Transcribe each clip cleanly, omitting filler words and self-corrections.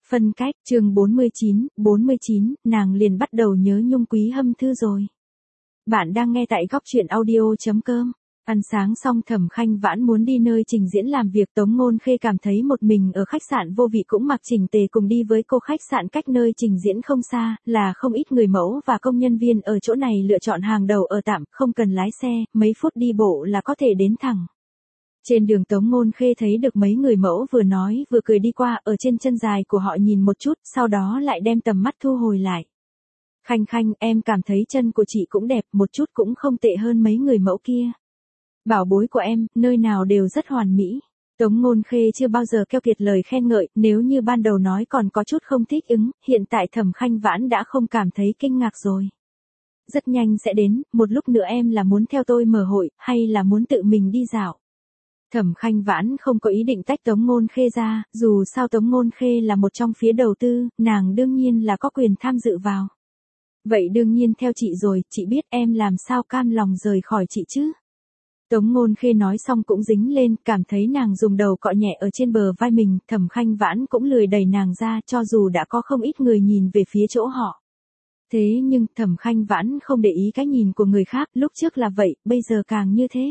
Phân cách, chương 49, nàng liền bắt đầu nhớ Nhung Quý Hâm Thư rồi. Bạn đang nghe tại góc truyện audio.com. Ăn sáng xong Thẩm Khanh Vãn muốn đi nơi trình diễn làm việc. Tống Ngôn Khê cảm thấy một mình ở khách sạn vô vị, cũng mặc chỉnh tề cùng đi với cô. Khách sạn cách nơi trình diễn không xa, là không ít người mẫu và công nhân viên ở chỗ này lựa chọn hàng đầu ở tạm, không cần lái xe, mấy phút đi bộ là có thể đến thẳng. Trên đường Tống Ngôn Khê thấy được mấy người mẫu vừa nói vừa cười đi qua, ở trên chân dài của họ nhìn một chút, sau đó lại đem tầm mắt thu hồi lại. Khanh Khanh, em cảm thấy chân của chị cũng đẹp, một chút cũng không tệ hơn mấy người mẫu kia. Bảo bối của em, nơi nào đều rất hoàn mỹ. Tống Ngôn Khê chưa bao giờ keo kiệt lời khen ngợi, nếu như ban đầu nói còn có chút không thích ứng, hiện tại Thẩm Khanh Vãn đã không cảm thấy kinh ngạc rồi. Rất nhanh sẽ đến, một lúc nữa em là muốn theo tôi mở hội, hay là muốn tự mình đi dạo? Thẩm Khanh Vãn không có ý định tách Tống Ngôn Khê ra, dù sao Tống Ngôn Khê là một trong phía đầu tư, nàng đương nhiên là có quyền tham dự vào. Vậy đương nhiên theo chị rồi, chị biết em làm sao cam lòng rời khỏi chị chứ? Tống Ngôn Khê nói xong cũng dính lên, cảm thấy nàng dùng đầu cọ nhẹ ở trên bờ vai mình. Thẩm Khanh Vãn cũng lười đẩy nàng ra, cho dù đã có không ít người nhìn về phía chỗ họ. Thế nhưng Thẩm Khanh Vãn không để ý cái nhìn của người khác, lúc trước là vậy, bây giờ càng như thế.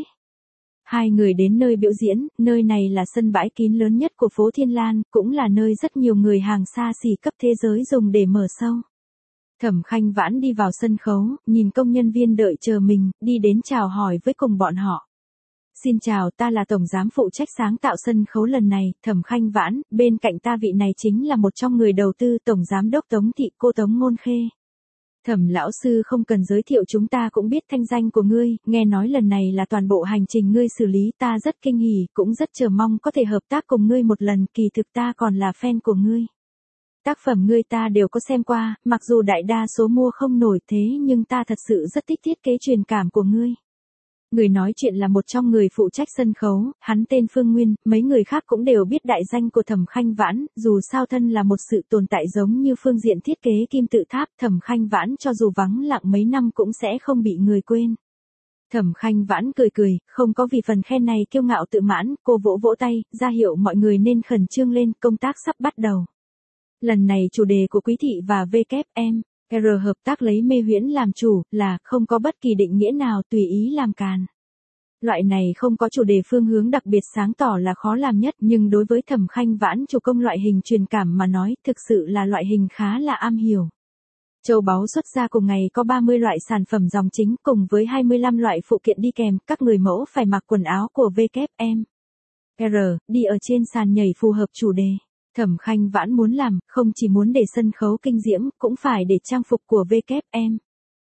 Hai người đến nơi biểu diễn, nơi này là sân bãi kín lớn nhất của phố Thiên Lan, cũng là nơi rất nhiều người hàng xa xỉ cấp thế giới dùng để mở show. Thẩm Khanh Vãn đi vào sân khấu, nhìn công nhân viên đợi chờ mình, đi đến chào hỏi với cùng bọn họ. Xin chào, ta là tổng giám phụ trách sáng tạo sân khấu lần này, Thẩm Khanh Vãn, bên cạnh ta vị này chính là một trong người đầu tư, tổng giám đốc Tống Thị, cô Tống Ngôn Khê. Thẩm lão sư không cần giới thiệu, chúng ta cũng biết thanh danh của ngươi, nghe nói lần này là toàn bộ hành trình ngươi xử lý, ta rất kinh hỉ, cũng rất chờ mong có thể hợp tác cùng ngươi một lần, kỳ thực ta còn là fan của ngươi. Tác phẩm ngươi ta đều có xem qua, mặc dù đại đa số mua không nổi, thế nhưng ta thật sự rất thích thiết kế truyền cảm của ngươi. Người nói chuyện là một trong người phụ trách sân khấu, hắn tên Phương Nguyên, mấy người khác cũng đều biết đại danh của Thẩm Khanh Vãn, dù sao thân là một sự tồn tại giống như phương diện thiết kế kim tự tháp, Thẩm Khanh Vãn cho dù vắng lặng mấy năm cũng sẽ không bị người quên. Thẩm Khanh Vãn cười cười, không có vì phần khen này kiêu ngạo tự mãn, cô vỗ vỗ tay, ra hiệu mọi người nên khẩn trương lên, công tác sắp bắt đầu. Lần này chủ đề của Quý Thị và WM hợp tác lấy mê huyễn làm chủ, là không có bất kỳ định nghĩa nào, tùy ý làm càn. Loại này không có chủ đề phương hướng đặc biệt sáng tỏ là khó làm nhất, nhưng đối với Thẩm Khanh Vãn chủ công loại hình truyền cảm mà nói, thực sự là loại hình khá là am hiểu. Châu báu xuất ra cùng ngày có 30 loại sản phẩm dòng chính cùng với 25 loại phụ kiện đi kèm, các người mẫu phải mặc quần áo của WM đi ở trên sàn nhảy phù hợp chủ đề. Thẩm Khanh Vãn muốn làm, không chỉ muốn để sân khấu kinh diễm, cũng phải để trang phục của WM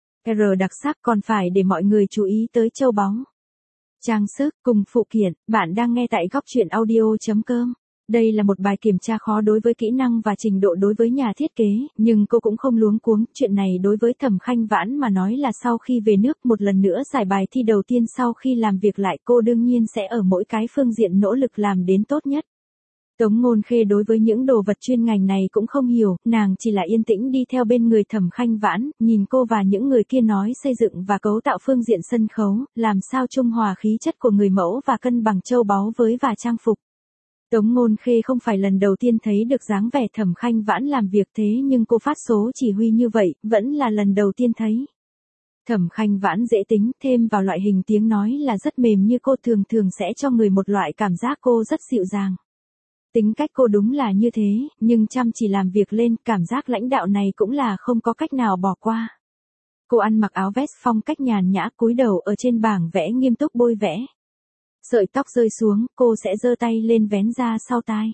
đặc sắc, còn phải để mọi người chú ý tới châu báu. Trang sức, cùng phụ kiện, bạn đang nghe tại góc truyện audio.com. Đây là một bài kiểm tra khó đối với kỹ năng và trình độ đối với nhà thiết kế, nhưng cô cũng không luống cuống, chuyện này đối với Thẩm Khanh Vãn mà nói là sau khi về nước một lần nữa giải bài thi đầu tiên sau khi làm việc lại, cô đương nhiên sẽ ở mỗi cái phương diện nỗ lực làm đến tốt nhất. Tống Ngôn Khê đối với những đồ vật chuyên ngành này cũng không hiểu, nàng chỉ là yên tĩnh đi theo bên người Thẩm Khanh Vãn, nhìn cô và những người kia nói xây dựng và cấu tạo phương diện sân khấu, làm sao trung hòa khí chất của người mẫu và cân bằng châu báu với và trang phục. Tống Ngôn Khê không phải lần đầu tiên thấy được dáng vẻ Thẩm Khanh Vãn làm việc, thế nhưng cô phát số chỉ huy như vậy, vẫn là lần đầu tiên thấy. Thẩm Khanh Vãn dễ tính, thêm vào loại hình tiếng nói là rất mềm như cô, thường thường sẽ cho người một loại cảm giác cô rất dịu dàng. Tính cách cô đúng là như thế, nhưng chăm chỉ làm việc lên, cảm giác lãnh đạo này cũng là không có cách nào bỏ qua. Cô ăn mặc áo vest phong cách nhàn nhã, cúi đầu ở trên bảng vẽ nghiêm túc bôi vẽ. Sợi tóc rơi xuống, cô sẽ giơ tay lên vén ra sau tai.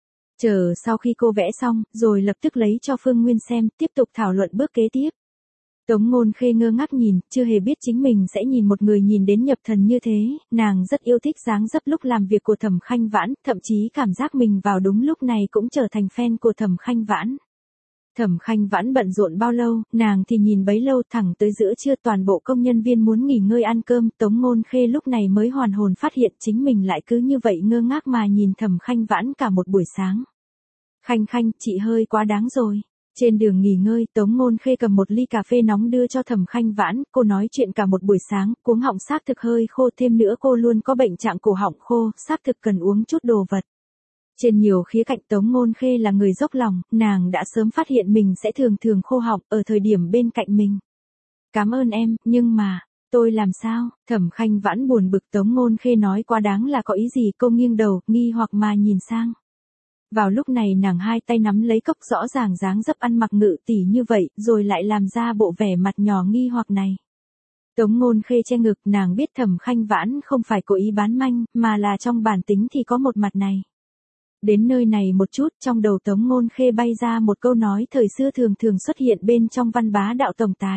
Chờ sau khi cô vẽ xong, rồi lập tức lấy cho Phương Nguyên xem, tiếp tục thảo luận bước kế tiếp. Tống Ngôn Khê ngơ ngác nhìn, chưa hề biết chính mình sẽ nhìn một người nhìn đến nhập thần như thế, nàng rất yêu thích dáng dấp lúc làm việc của Thẩm Khanh Vãn, thậm chí cảm giác mình vào đúng lúc này cũng trở thành fan của Thẩm Khanh Vãn. Thẩm Khanh Vãn bận rộn bao lâu, nàng thì nhìn bấy lâu, thẳng tới giữa trưa toàn bộ công nhân viên muốn nghỉ ngơi ăn cơm, Tống Ngôn Khê lúc này mới hoàn hồn phát hiện chính mình lại cứ như vậy ngơ ngác mà nhìn Thẩm Khanh Vãn cả một buổi sáng. Khanh Khanh, chị hơi quá đáng rồi. Trên đường nghỉ ngơi, Tống Ngôn Khê cầm một ly cà phê nóng đưa cho Thẩm Khanh Vãn, cô nói chuyện cả một buổi sáng, cuống họng xác thực hơi khô, thêm nữa cô luôn có bệnh trạng cổ họng khô, xác thực cần uống chút đồ vật. Trên nhiều khía cạnh Tống Ngôn Khê là người dốc lòng, nàng đã sớm phát hiện mình sẽ thường thường khô họng ở thời điểm bên cạnh mình. Cảm ơn em, nhưng mà, tôi làm sao? Thẩm Khanh Vãn buồn bực Tống Ngôn Khê nói quá đáng là có ý gì, cô nghiêng đầu, nghi hoặc mà nhìn sang. Vào lúc này nàng hai tay nắm lấy cốc rõ ràng dáng dấp ăn mặc ngự tỷ như vậy, rồi lại làm ra bộ vẻ mặt nhỏ nghi hoặc này. Tống Ngôn Khê che ngực, nàng biết Thẩm Khanh Vãn không phải cố ý bán manh, mà là trong bản tính thì có một mặt này. Đến nơi này một chút, trong đầu Tống Ngôn Khê bay ra một câu nói thời xưa thường thường xuất hiện bên trong văn bá đạo tổng tài.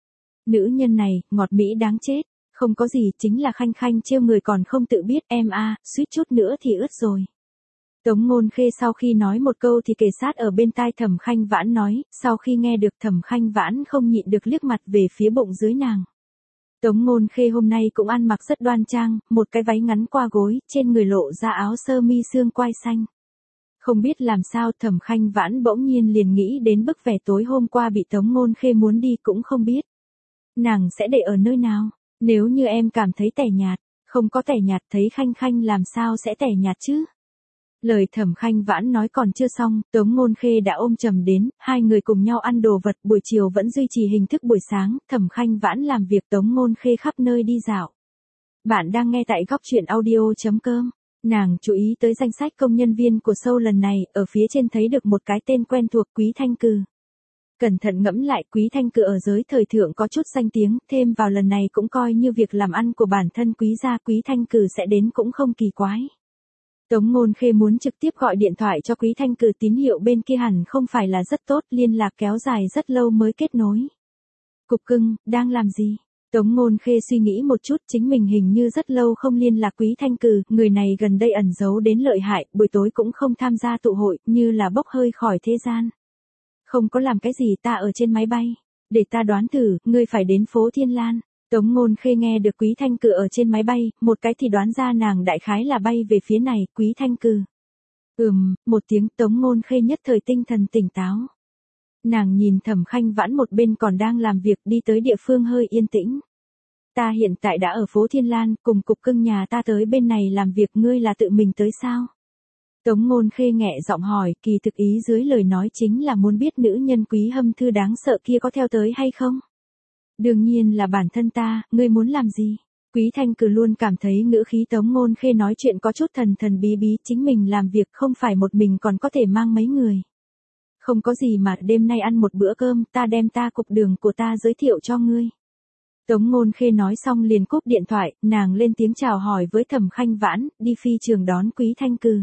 Nữ nhân này, ngọt mỹ đáng chết, không có gì, chính là Khanh Khanh trêu người còn không tự biết, em a, suýt chút nữa thì ướt rồi. Tống Ngôn Khê sau khi nói một câu thì kề sát ở bên tai Thẩm Khanh Vãn nói, sau khi nghe được Thẩm Khanh Vãn không nhịn được liếc mặt về phía bụng dưới nàng. Tống Ngôn Khê hôm nay cũng ăn mặc rất đoan trang, một cái váy ngắn qua gối, trên người lộ ra áo sơ mi xương quai xanh. Không biết làm sao Thẩm Khanh Vãn bỗng nhiên liền nghĩ đến bức vẻ tối hôm qua bị Tống Ngôn Khê muốn đi cũng không biết. Nàng sẽ để ở nơi nào? Nếu như em cảm thấy tẻ nhạt, không có tẻ nhạt thấy Khanh Khanh làm sao sẽ tẻ nhạt chứ? Lời Thẩm Khanh Vãn nói còn chưa xong, Tống Ngôn Khê đã ôm chầm đến, hai người cùng nhau ăn đồ vật, buổi chiều vẫn duy trì hình thức buổi sáng, Thẩm Khanh Vãn làm việc Tống Ngôn Khê khắp nơi đi dạo. Bạn đang nghe tại góc truyện audio.com. Nàng chú ý tới danh sách công nhân viên của show lần này, ở phía trên thấy được một cái tên quen thuộc Quý Thanh Cừ. Cẩn thận ngẫm lại, Quý Thanh Cừ ở giới thời thượng có chút danh tiếng, thêm vào lần này cũng coi như việc làm ăn của bản thân Quý gia, Quý Thanh Cừ sẽ đến cũng không kỳ quái. Tống Ngôn Khê muốn trực tiếp gọi điện thoại cho Quý Thanh Cừ, tín hiệu bên kia hẳn không phải là rất tốt, liên lạc kéo dài rất lâu mới kết nối. Cục cưng, đang làm gì? Tống Ngôn Khê suy nghĩ một chút, chính mình hình như rất lâu không liên lạc Quý Thanh Cừ, người này gần đây ẩn giấu đến lợi hại, buổi tối cũng không tham gia tụ hội, như là bốc hơi khỏi thế gian. Không có làm cái gì, ta ở trên máy bay. Để ta đoán thử, ngươi phải đến phố Thiên Lan. Tống Ngôn Khê nghe được Quý Thanh Cừ ở trên máy bay, một cái thì đoán ra nàng đại khái là bay về phía này, Quý Thanh Cừ. Một tiếng, Tống Ngôn Khê nhất thời tinh thần tỉnh táo. Nàng nhìn Thẩm Khanh Vãn một bên còn đang làm việc, đi tới địa phương hơi yên tĩnh. Ta hiện tại đã ở phố Thiên Lan, cùng cục cưng nhà ta tới bên này làm việc, ngươi là tự mình tới sao? Tống Ngôn Khê nhẹ giọng hỏi, kỳ thực ý dưới lời nói chính là muốn biết nữ nhân Quý Hâm Thư đáng sợ kia có theo tới hay không? Đương nhiên là bản thân ta, ngươi muốn làm gì? Quý Thanh Cừ luôn cảm thấy ngữ khí Tống Ngôn Khê nói chuyện có chút thần thần bí bí, chính mình làm việc không phải một mình còn có thể mang mấy người. Không có gì mà, đêm nay ăn một bữa cơm, ta đem ta cục đường của ta giới thiệu cho ngươi. Tống Ngôn Khê nói xong liền cúp điện thoại, nàng lên tiếng chào hỏi với Thẩm Khanh Vãn, đi phi trường đón Quý Thanh Cừ.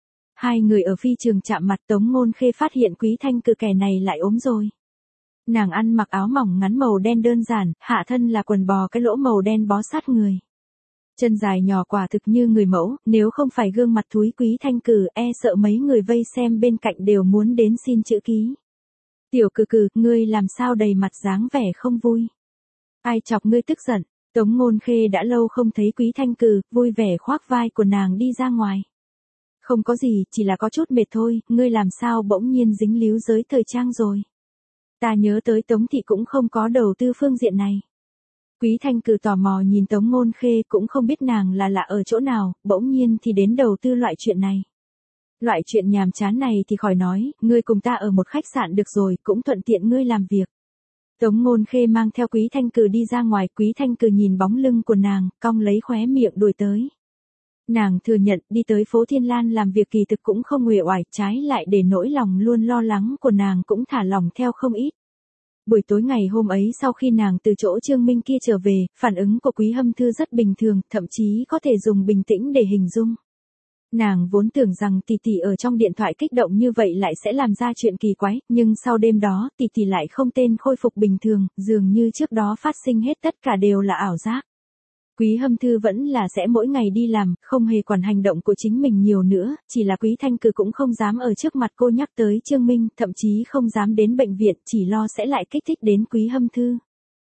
Hai người ở phi trường chạm mặt, Tống Ngôn Khê phát hiện Quý Thanh Cừ kẻ này lại ốm rồi. Nàng ăn mặc áo mỏng ngắn màu đen đơn giản, hạ thân là quần bò cái lỗ màu đen bó sát người. Chân dài nhỏ quả thực như người mẫu, nếu không phải gương mặt thúi Quý Thanh Cừ, e sợ mấy người vây xem bên cạnh đều muốn đến xin chữ ký. Tiểu Cừ Cừ, ngươi làm sao đầy mặt dáng vẻ không vui? Ai chọc ngươi tức giận? Tống Ngôn Khê đã lâu không thấy Quý Thanh Cừ, vui vẻ khoác vai của nàng đi ra ngoài. Không có gì, chỉ là có chút mệt thôi, ngươi làm sao bỗng nhiên dính líu giới thời trang rồi? Ta nhớ tới Tống thị cũng không có đầu tư phương diện này. Quý Thanh Cừ tò mò nhìn Tống Ngôn Khê, cũng không biết nàng là lạ ở chỗ nào, bỗng nhiên thì đến đầu tư loại chuyện này. Loại chuyện nhàm chán này thì khỏi nói, ngươi cùng ta ở một khách sạn được rồi, cũng thuận tiện ngươi làm việc. Tống Ngôn Khê mang theo Quý Thanh Cừ đi ra ngoài, Quý Thanh Cừ nhìn bóng lưng của nàng, cong lấy khóe miệng đuổi tới. Nàng thừa nhận đi tới phố Thiên Lan làm việc kỳ thực cũng không uể oải, trái lại để nỗi lòng luôn lo lắng của nàng cũng thả lỏng theo không ít. Buổi tối ngày hôm ấy sau khi nàng từ chỗ Trương Minh kia trở về, phản ứng của Quý Hâm Thư rất bình thường, thậm chí có thể dùng bình tĩnh để hình dung. Nàng vốn tưởng rằng tỷ tỷ ở trong điện thoại kích động như vậy lại sẽ làm ra chuyện kỳ quái, nhưng sau đêm đó tỷ tỷ lại không tên khôi phục bình thường, dường như trước đó phát sinh hết tất cả đều là ảo giác. Quý Hâm Thư vẫn là sẽ mỗi ngày đi làm, không hề quản hành động của chính mình nhiều nữa, chỉ là Quý Thanh Cừ cũng không dám ở trước mặt cô nhắc tới Trương Minh, thậm chí không dám đến bệnh viện, chỉ lo sẽ lại kích thích đến Quý Hâm Thư.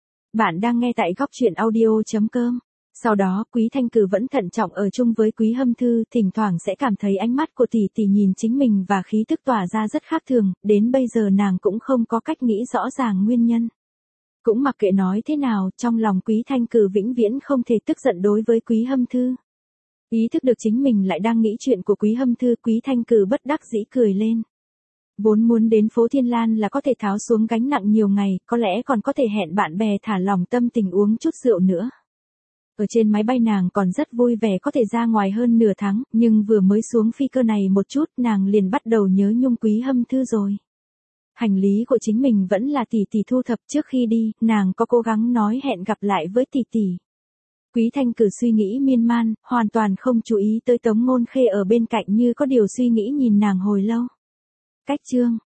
Bạn đang nghe tại góc truyện audio.com. Sau đó, Quý Thanh Cừ vẫn thận trọng ở chung với Quý Hâm Thư, thỉnh thoảng sẽ cảm thấy ánh mắt của tỷ tỷ nhìn chính mình và khí tức tỏa ra rất khác thường, đến bây giờ nàng cũng không có cách nghĩ rõ ràng nguyên nhân. Cũng mặc kệ nói thế nào, trong lòng Quý Thanh Cừ vĩnh viễn không thể tức giận đối với Quý Hâm Thư. Ý thức được chính mình lại đang nghĩ chuyện của Quý Hâm Thư, Quý Thanh Cử bất đắc dĩ cười lên. Vốn muốn đến phố Thiên Lan là có thể tháo xuống gánh nặng nhiều ngày, có lẽ còn có thể hẹn bạn bè thả lỏng tâm tình uống chút rượu nữa. Ở trên máy bay nàng còn rất vui vẻ có thể ra ngoài hơn nửa tháng, nhưng vừa mới xuống phi cơ này một chút nàng liền bắt đầu nhớ nhung Quý Hâm Thư rồi. Hành lý của chính mình vẫn là tỷ tỷ thu thập, trước khi đi, nàng có cố gắng nói hẹn gặp lại với tỷ tỷ. Quý Thanh Cử suy nghĩ miên man, hoàn toàn không chú ý tới Tống Ngôn Khê ở bên cạnh như có điều suy nghĩ nhìn nàng hồi lâu. Cách chương